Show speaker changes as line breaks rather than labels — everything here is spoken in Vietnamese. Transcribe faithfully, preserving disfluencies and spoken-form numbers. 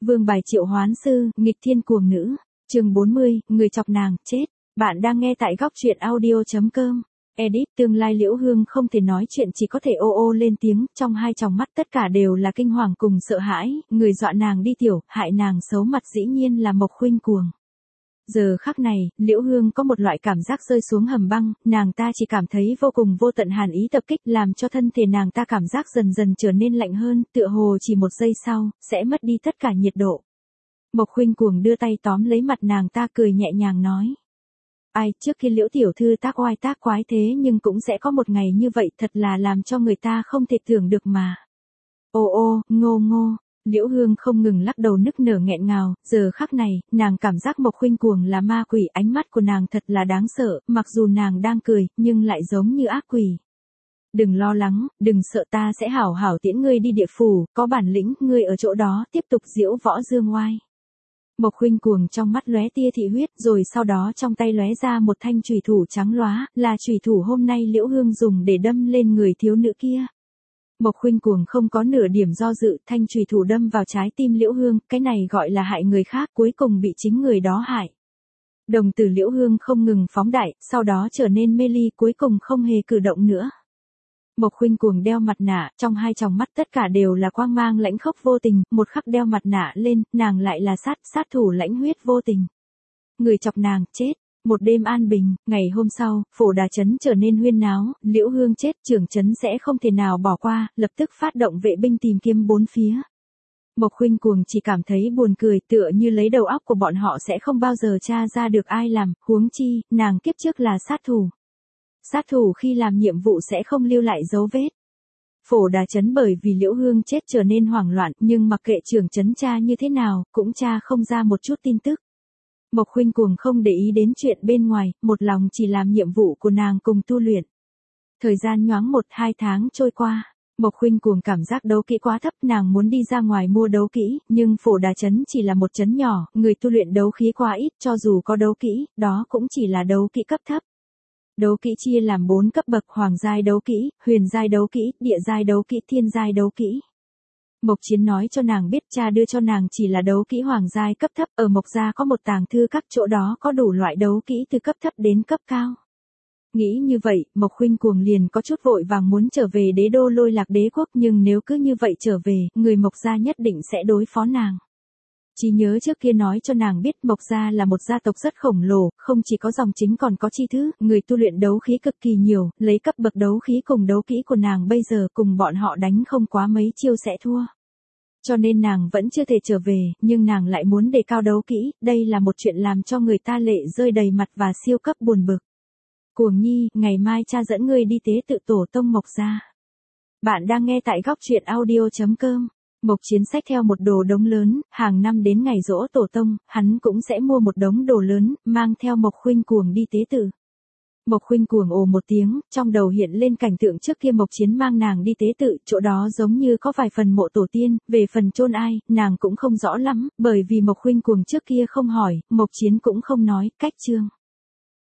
Vương bài triệu hoán sư, nghịch thiên cuồng nữ. Chương bốn mươi, người chọc nàng, chết. Bạn đang nghe tại góc truyện audio chấm com. Edit, tương lai Liễu Hương không thể nói chuyện, chỉ có thể ô ô lên tiếng, trong hai tròng mắt tất cả đều là kinh hoàng cùng sợ hãi, người dọa nàng đi tiểu, hại nàng xấu mặt dĩ nhiên là Mộc Khuynh Cuồng. Giờ khắc này, Liễu Hương có một loại cảm giác rơi xuống hầm băng, nàng ta chỉ cảm thấy vô cùng vô tận hàn ý tập kích, làm cho thân thể nàng ta cảm giác dần dần trở nên lạnh hơn, tựa hồ chỉ một giây sau, sẽ mất đi tất cả nhiệt độ. Mộc Khuynh Cuồng đưa tay tóm lấy mặt nàng ta, cười nhẹ nhàng nói. Ai, trước khi Liễu tiểu thư tác oai tác quái thế nhưng cũng sẽ có một ngày như vậy, thật là làm cho người ta không thể tưởng được mà. Ô ô, ngô ngô. Liễu Hương không ngừng lắc đầu nức nở nghẹn ngào, giờ khắc này, nàng cảm giác Mộc Khuynh Cuồng là ma quỷ, ánh mắt của nàng thật là đáng sợ, mặc dù nàng đang cười, nhưng lại giống như ác quỷ. Đừng lo lắng, đừng sợ, ta sẽ hảo hảo tiễn ngươi đi địa phủ, có bản lĩnh, ngươi ở chỗ đó tiếp tục diễu võ dương oai. Mộc Khuynh Cuồng trong mắt lóe tia thị huyết, rồi sau đó trong tay lóe ra một thanh chùy thủ trắng lóa, là chùy thủ hôm nay Liễu Hương dùng để đâm lên người thiếu nữ kia. Mộc Khuynh Cuồng không có nửa điểm do dự, thanh chùy thủ đâm vào trái tim Liễu Hương, cái này gọi là hại người khác, cuối cùng bị chính người đó hại. Đồng tử Liễu Hương không ngừng phóng đại, sau đó trở nên mê ly, cuối cùng không hề cử động nữa. Mộc Khuynh Cuồng đeo mặt nạ, trong hai tròng mắt tất cả đều là quang mang lãnh khốc vô tình, một khắc đeo mặt nạ lên, nàng lại là sát, sát thủ lãnh huyết vô tình. Người chọc nàng, chết. Một đêm an bình, ngày hôm sau, Phổ Đà trấn trở nên huyên náo, Liễu Hương chết, trưởng trấn sẽ không thể nào bỏ qua, lập tức phát động vệ binh tìm kiếm bốn phía. Mộc Khuynh Cuồng chỉ cảm thấy buồn cười, tựa như lấy đầu óc của bọn họ sẽ không bao giờ tra ra được ai làm, huống chi, nàng kiếp trước là sát thủ. Sát thủ khi làm nhiệm vụ sẽ không lưu lại dấu vết. Phổ Đà trấn bởi vì Liễu Hương chết trở nên hoảng loạn, nhưng mặc kệ trưởng trấn tra như thế nào, cũng tra không ra một chút tin tức. Mộc Khuynh Cuồng không để ý đến chuyện bên ngoài, một lòng chỉ làm nhiệm vụ của nàng cùng tu luyện. Thời gian nhoáng một hai tháng trôi qua, Mộc Khuynh Cuồng cảm giác đấu kỹ quá thấp, nàng muốn đi ra ngoài mua đấu kỹ, nhưng Phổ Đà trấn chỉ là một trấn nhỏ, người tu luyện đấu khí quá ít, cho dù có đấu kỹ, đó cũng chỉ là đấu kỹ cấp thấp. Đấu kỹ chia làm bốn cấp bậc: hoàng giai đấu kỹ, huyền giai đấu kỹ, địa giai đấu kỹ, thiên giai đấu kỹ. Mộc Chiến nói cho nàng biết cha đưa cho nàng chỉ là đấu kỹ hoàng giai cấp thấp, ở Mộc gia có một tàng thư các, chỗ đó có đủ loại đấu kỹ từ cấp thấp đến cấp cao. Nghĩ như vậy, Mộc Khuynh Cuồng liền có chút vội vàng muốn trở về đế đô Lôi Lạc đế quốc, nhưng nếu cứ như vậy trở về, người Mộc gia nhất định sẽ đối phó nàng. Trí nhớ trước kia nói cho nàng biết Mộc gia là một gia tộc rất khổng lồ, không chỉ có dòng chính còn có chi thứ, người tu luyện đấu khí cực kỳ nhiều, lấy cấp bậc đấu khí cùng đấu kỹ của nàng bây giờ cùng bọn họ đánh không quá mấy chiêu sẽ thua. Cho nên nàng vẫn chưa thể trở về, nhưng nàng lại muốn đề cao đấu kỹ, đây là một chuyện làm cho người ta lệ rơi đầy mặt và siêu cấp buồn bực. Cuồng nhi, ngày mai cha dẫn ngươi đi tế tự tổ tông Mộc gia. Bạn đang nghe tại góc truyện audio chấm com. Mộc Chiến xách theo một đồ đống lớn, hàng năm đến ngày giỗ tổ tông, hắn cũng sẽ mua một đống đồ lớn, mang theo Mộc Khuynh Cuồng đi tế tự. Mộc Khuynh Cuồng ồ một tiếng, trong đầu hiện lên cảnh tượng trước kia Mộc Chiến mang nàng đi tế tự, chỗ đó giống như có vài phần mộ tổ tiên, về phần chôn ai, nàng cũng không rõ lắm, bởi vì Mộc Khuynh Cuồng trước kia không hỏi, Mộc Chiến cũng không nói, cách chương.